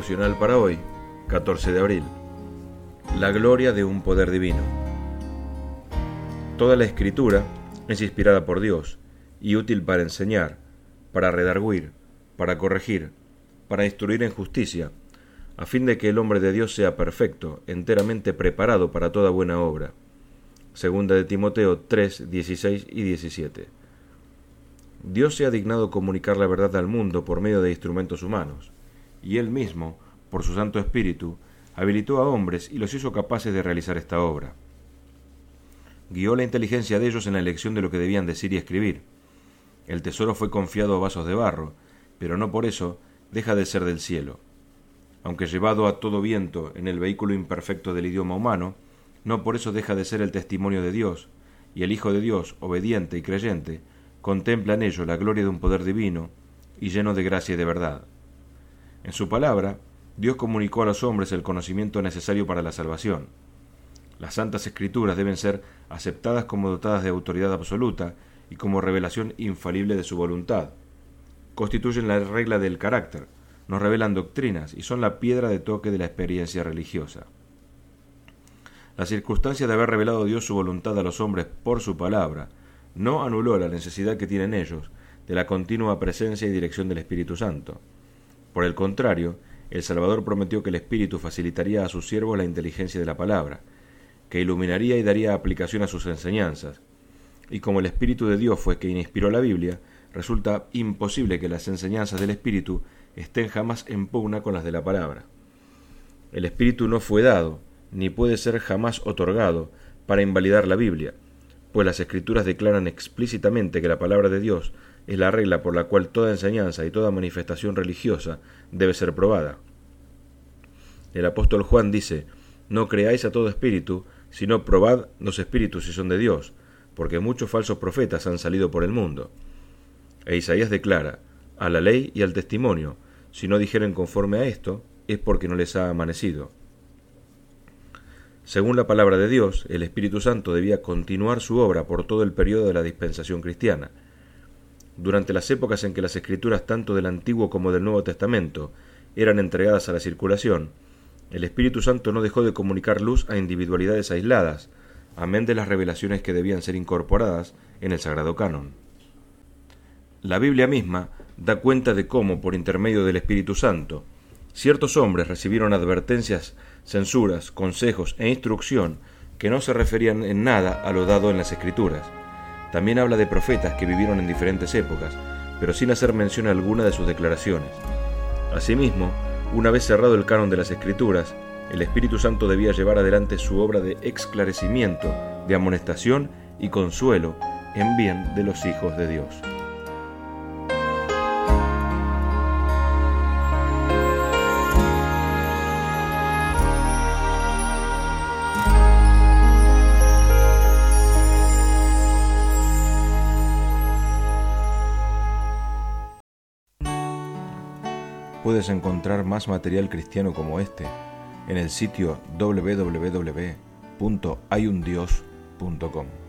devocional para hoy, 14 de abril. La gloria de un poder divino. Toda la Escritura es inspirada por Dios y útil para enseñar, para redarguir, para corregir, para instruir en justicia, a fin de que el hombre de Dios sea perfecto, enteramente preparado para toda buena obra. Segunda de Timoteo 3, 16 y 17. Dios se ha dignado comunicar la verdad al mundo por medio de instrumentos humanos, y Él mismo, por su Santo Espíritu, habilitó a hombres y los hizo capaces de realizar esta obra. Guió la inteligencia de ellos en la elección de lo que debían decir y escribir. El tesoro fue confiado a vasos de barro, pero no por eso deja de ser del cielo. Aunque llevado a todo viento en el vehículo imperfecto del idioma humano, no por eso deja de ser el testimonio de Dios, y el Hijo de Dios, obediente y creyente, contempla en ello la gloria de un poder divino y lleno de gracia y de verdad. En su palabra, Dios comunicó a los hombres el conocimiento necesario para la salvación. Las Santas Escrituras deben ser aceptadas como dotadas de autoridad absoluta y como revelación infalible de su voluntad. Constituyen la regla del carácter, nos revelan doctrinas y son la piedra de toque de la experiencia religiosa. La circunstancia de haber revelado Dios su voluntad a los hombres por su palabra no anuló la necesidad que tienen ellos de la continua presencia y dirección del Espíritu Santo. Por el contrario, el Salvador prometió que el Espíritu facilitaría a sus siervos la inteligencia de la palabra, que iluminaría y daría aplicación a sus enseñanzas. Y como el Espíritu de Dios fue quien inspiró la Biblia, resulta imposible que las enseñanzas del Espíritu estén jamás en pugna con las de la palabra. El Espíritu no fue dado, ni puede ser jamás otorgado, para invalidar la Biblia, pues las Escrituras declaran explícitamente que la palabra de Dios es la regla por la cual toda enseñanza y toda manifestación religiosa debe ser probada. El apóstol Juan dice: «No creáis a todo espíritu, sino probad los espíritus si son de Dios, porque muchos falsos profetas han salido por el mundo». E Isaías declara: «A la ley y al testimonio, si no dijeren conforme a esto, es porque no les ha amanecido». Según la palabra de Dios, el Espíritu Santo debía continuar su obra por todo el periodo de la dispensación cristiana. Durante las épocas en que las Escrituras tanto del Antiguo como del Nuevo Testamento eran entregadas a la circulación, el Espíritu Santo no dejó de comunicar luz a individualidades aisladas, amén de las revelaciones que debían ser incorporadas en el Sagrado Canon. La Biblia misma da cuenta de cómo, por intermedio del Espíritu Santo, ciertos hombres recibieron advertencias, censuras, consejos e instrucción que no se referían en nada a lo dado en las Escrituras. También habla de profetas que vivieron en diferentes épocas, pero sin hacer mención alguna de sus declaraciones. Asimismo, una vez cerrado el canon de las Escrituras, el Espíritu Santo debía llevar adelante su obra de esclarecimiento, de amonestación y consuelo en bien de los hijos de Dios. Puedes encontrar más material cristiano como este en el sitio www.hayundios.com.